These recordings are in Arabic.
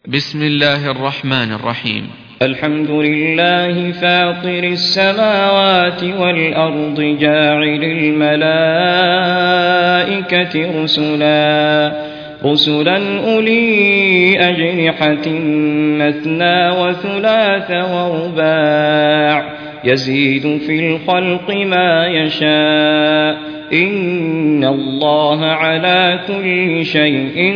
بسم الله الرحمن الرحيم. الحمد لله فاطر السماوات والأرض جاعل الملائكة رسلا أولي أجنحة مثنى وثلاث ورباع يزيد في الخلق ما يشاء إن الله على كل شيء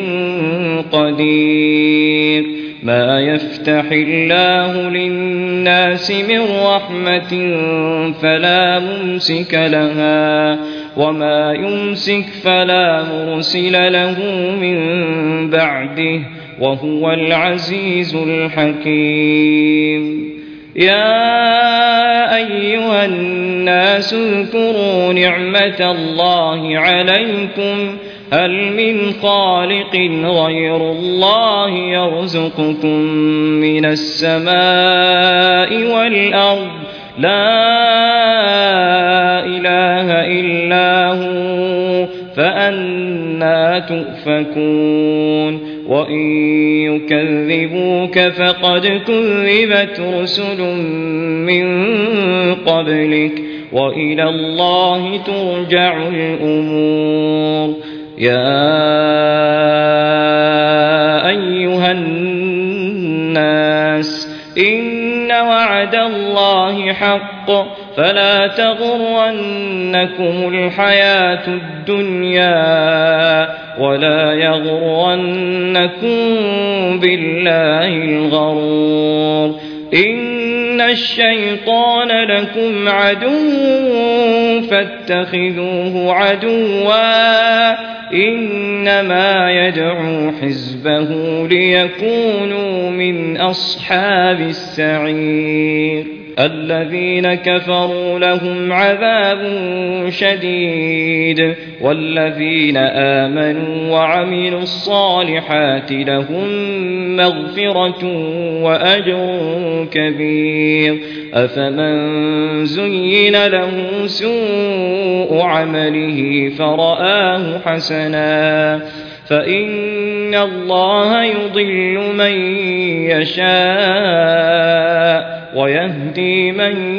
قدير. ما يفتح الله للناس من رحمة فلا ممسك لها وما يمسك فلا مرسل له من بعده وهو العزيز الحكيم. يا أيها الناس اذكروا نعمة الله عليكم هل من خالق غير الله يرزقكم من السماء والأرض لا إله إلا هو فأنى تؤفكون. وإن يكذبوك فقد كذبت رسل من قبلك وإلى الله ترجع الأمور. يا أيها الناس إن وعد الله حق فلا تغرنكم الحياة الدنيا ولا يغرنكم بالله الغرور. إن الشيطان لكم عدو فاتخذوه عدوا إنما يدعو حزبه ليكونوا من أصحاب السعير. الذين كفروا لهم عذاب شديد والذين آمنوا وعملوا الصالحات لهم مغفرة وأجر كبير. أفمن زين له سوء عمله فرآه حسنا فإن الله يضل من يشاء ويهدي من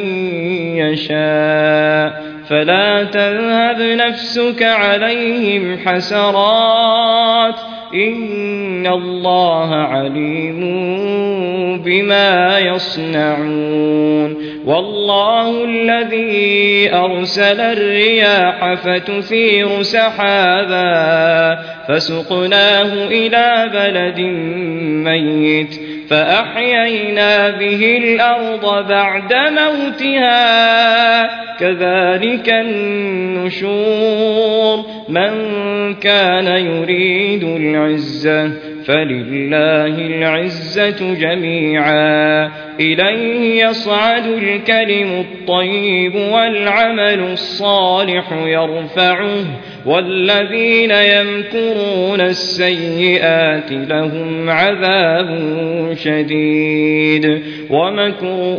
يشاء فلا تذهب نفسك عليهم حسرات إن الله عليم بما يصنعون. والله الذي أرسل الرياح فتثير سحابا فسقناه إلى بلد ميت فأحيينا به الأرض بعد موتها كذلك النشور. من كان يريد العزة فلله العزة جميعا إليه يصعد الكلم الطيب والعمل الصالح يرفعه والذين يمكرون السيئات لهم عذاب شديد ومكر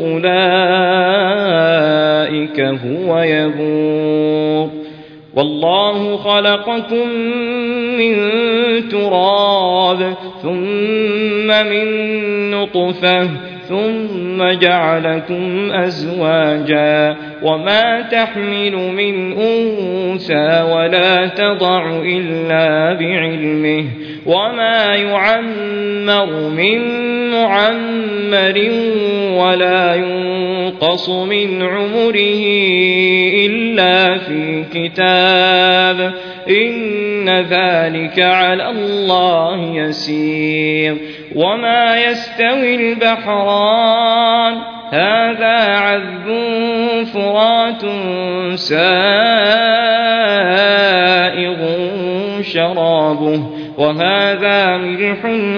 أولئك هو يبور. والله خلقكم من تراب ثم من نطفة ثم جعلكم أزواجا وما تحمل من أنثى ولا تضع إلا بعلمه وما يعمر من معمر ولا ينقص من عمره إلا في كتاب إن ذلك على الله يسير. وما يستوي البحران هذا عذب فرات سائغ شرابه وهذا ملح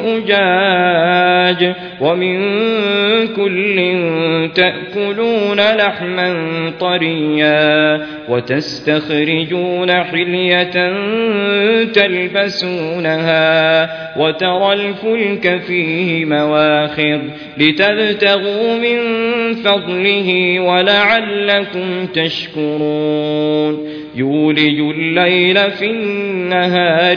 أجاج ومن كل تأكلون لحما طريا وتستخرجون حلية تلبسونها وترى الفلك فيه مواخر لتبتغوا من فضله ولعلكم تشكرون. يولج الليل في النهار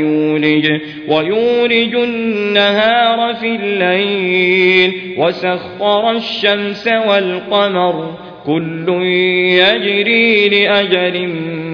ويولج النهار في الليل وسخر الشمس والقمر كل يجري لأجل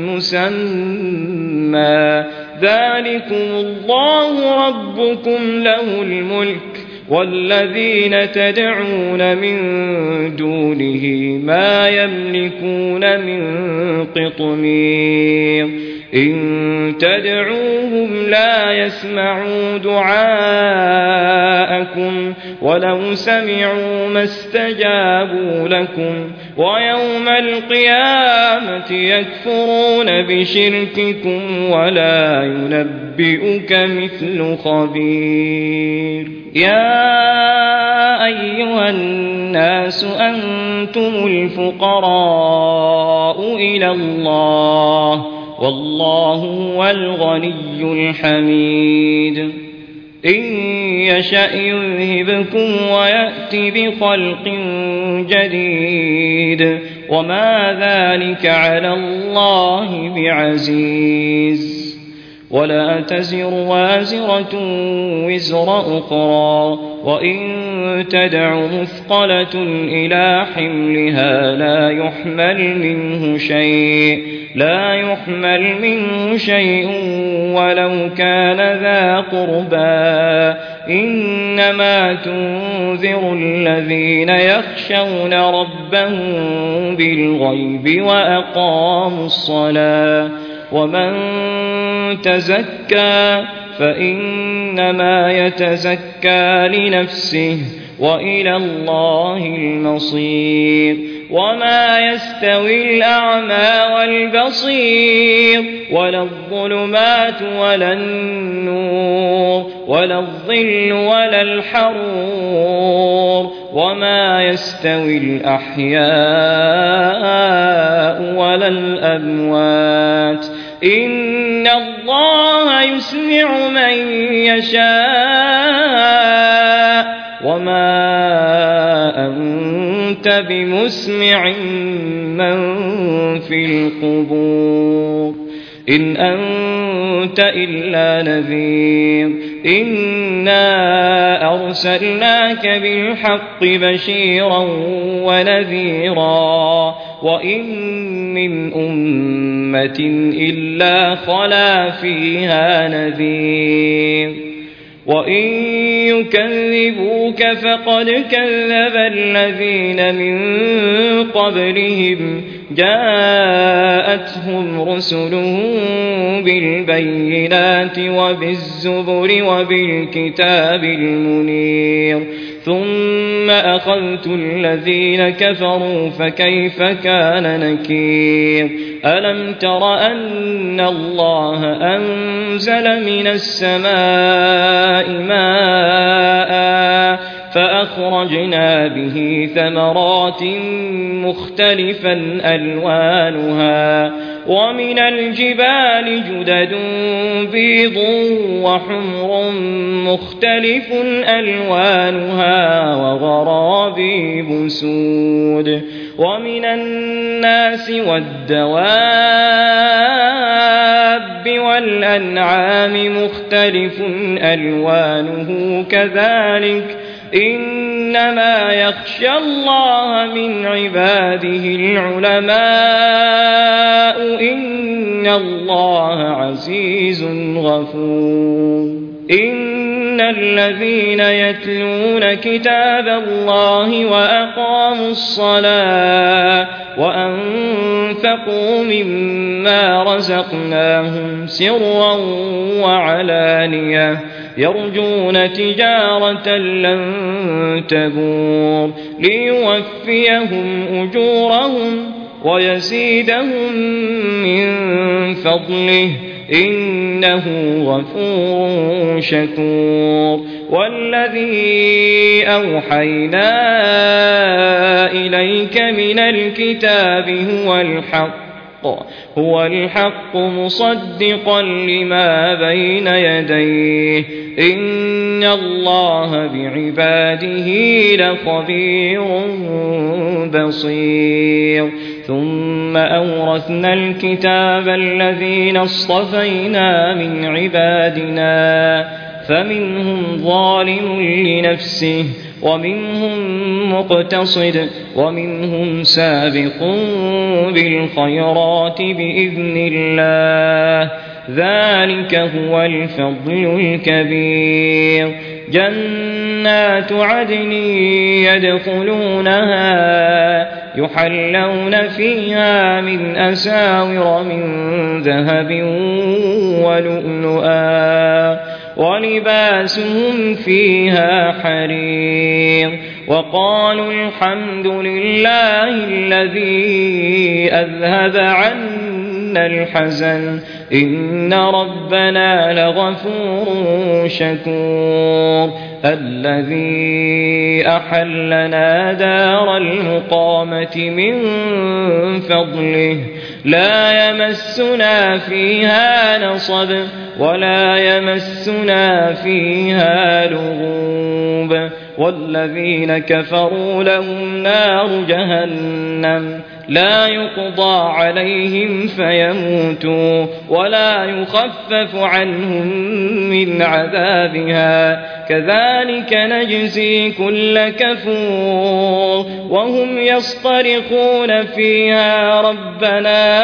مسمى ذلكم الله ربكم له الملك والذين تدعون من دونه ما يملكون من قطمير إن تدعوهم لا يسمعوا دعاءكم ولو سمعوا ما استجابوا لكم ويوم القيامة يكفرون بشرككم ولا ينبئك مثل خبير يا أيها الناس أنتم الفقراء إلى الله والله هو الغني الحميد إن يشأ يذهبكم ويأتي بخلق جديد وما ذلك على الله بعزيز ولا تزر وازرة وزر أخرى وإن تدع مثقلة إلى حملها لا يحمل منه شيء ولو كان ذا قربى إنما تنذر الذين يخشون ربهم بالغيب وأقاموا الصلاة ومن تزكى فإنما يتزكى لنفسه وإلى الله المصير وما يستوي الأعمى والبصير ولا الظلمات ولا النور ولا الظل ولا الحرور وما يستوي الأحياء ولا الأموات إن الله يسمع من يشاء وما أنت بمسمع من في القبور إن أنت إلا نذير إنا أرسلناك بالحق بشيرا ونذيرا وإن من أمة إلا خلا فيها نذير وإن يكذبوك فقد كذب الذين من قبلهم جاءتهم رسلهم بالبينات وبالزبر وبالكتاب المنير ثم أخذت الذين كفروا فكيف كان نكير ألم تر أن الله أنزل من السماء ماء فأخرجنا به ثمرات مختلفا ألوانها ومن الجبال جدد بيض وحمر مختلف ألوانها وغرابيب سود ومن الناس والدواب والأنعام مختلف ألوانه كذلك إنما يخشى الله من عباده العلماء إن الله عزيز غفور إن الذين يتلون كتاب الله وأقاموا الصلاة وأنفقوا مما رزقناهم سرا وعلانية يرجون تجارة لن تبور ليوفيهم أجورهم ويزيدهم من فضله إنه غفور شكور والذي أوحينا إليك من الكتاب هو الحق مصدقا لما بين يديه إن الله بعباده لخبير بصير ثم أورثنا الكتاب الذين اصطفينا من عبادنا فمنهم ظالم لنفسه ومنهم مقتصد ومنهم سابق بالخيرات بإذن الله ذلك هو الفضل الكبير جنات عدن يدخلونها يحلون فيها من أساور من ذهب ولؤلؤا ولباسهم فيها حرير وقالوا الحمد لله الذي أذهب عنا الحزن إن ربنا لغفور شكور الذي أحلنا دار المقامة من فضله لا يمسنا فيها نصب ولا يمسنا فيها لغوب والذين كفروا لهم نار جهنم لا يقضى عليهم فيموتوا ولا يخفف عنهم من عذابها كذلك نجزي كل كفور وهم يصطرخون فيها ربنا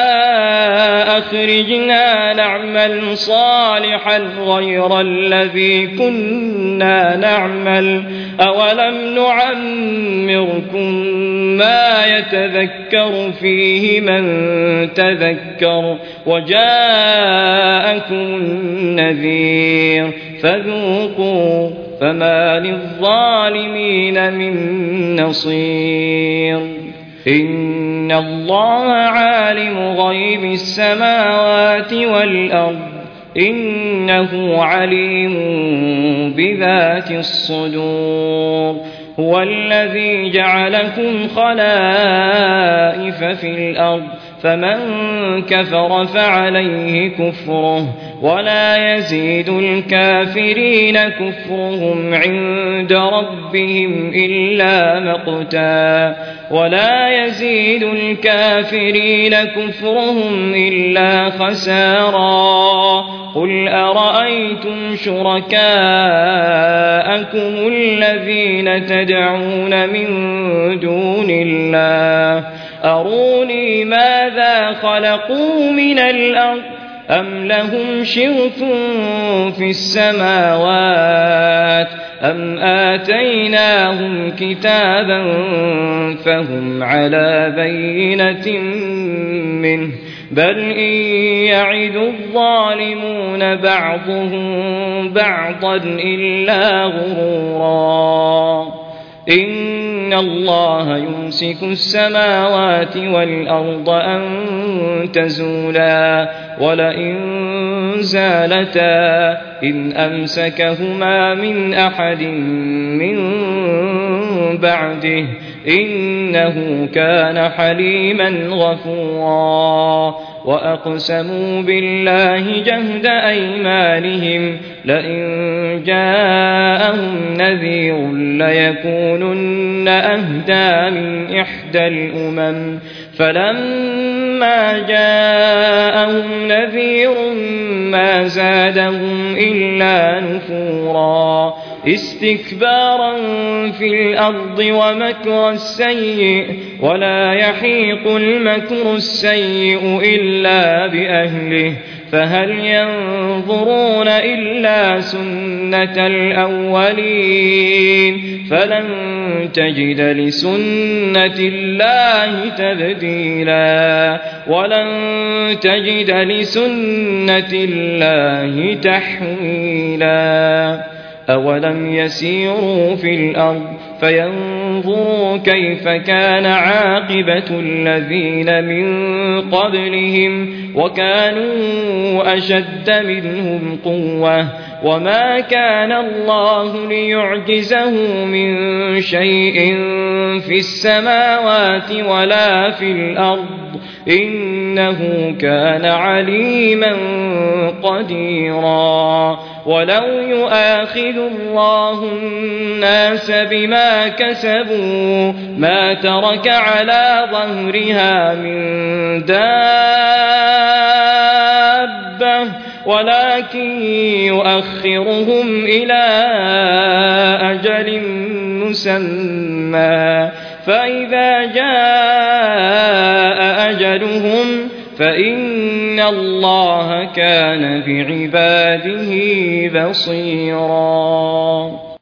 أخرجنا نعمل صالحا غير الذي كنا نعمل أولم نعمركم ما يتذكر فيه من تذكر وجاءكم النذير فذوقوا فما للظالمين من نصير إن الله عالم غيب السماوات والأرض إنه عليم بذات الصدور هو الذي جعلكم خلائف في الأرض فمن كفر فعليه كفره ولا يزيد الكافرين كفرهم عند ربهم إلا مقتا ولا يزيد الكافرين كفرهم إلا خسارا قل أرأيتم شركاءكم الذين تدعون من دون الله أروني ماذا خلقوا من الأرض أم لهم شرك في السماوات أم آتيناهم كتابا فهم على بينة منه بل إن يعد الظالمون بعضهم بعضا إلا غرورا إن الله يمسك السماوات والأرض أن تزولا ولئن زالتا إن أمسكهما من أحد من بعده إنه كان حليما غفورا وأقسموا بالله جهد أيمانهم لئن جاءهم نذير ليكونن أهدى من إحدى الأمم فلما جاءهم نذير ما زادهم إلا نفورا استكبارا في الأرض ومكر السيء ولا يحيق المكر السيء إلا بأهله فهل ينظرون إلا سنة الأولين فلن تجد لسنة الله تبديلا ولن تجد لسنة الله تحويلا أولم يسيروا في الأرض فينظروا كيف كان عاقبة الذين من قبلهم وكانوا أشد منهم قوة وما كان الله ليعجزه من شيء في السماوات ولا في الأرض إنه كان عليما قديرا ولو يؤاخذ الله الناس بما كسبوا ما ترك على ظهرها من دابة ولكن يؤخرهم إلى أجل مسمى فإذا جاء أجلهم فإن الله كان بعباده بصيرا.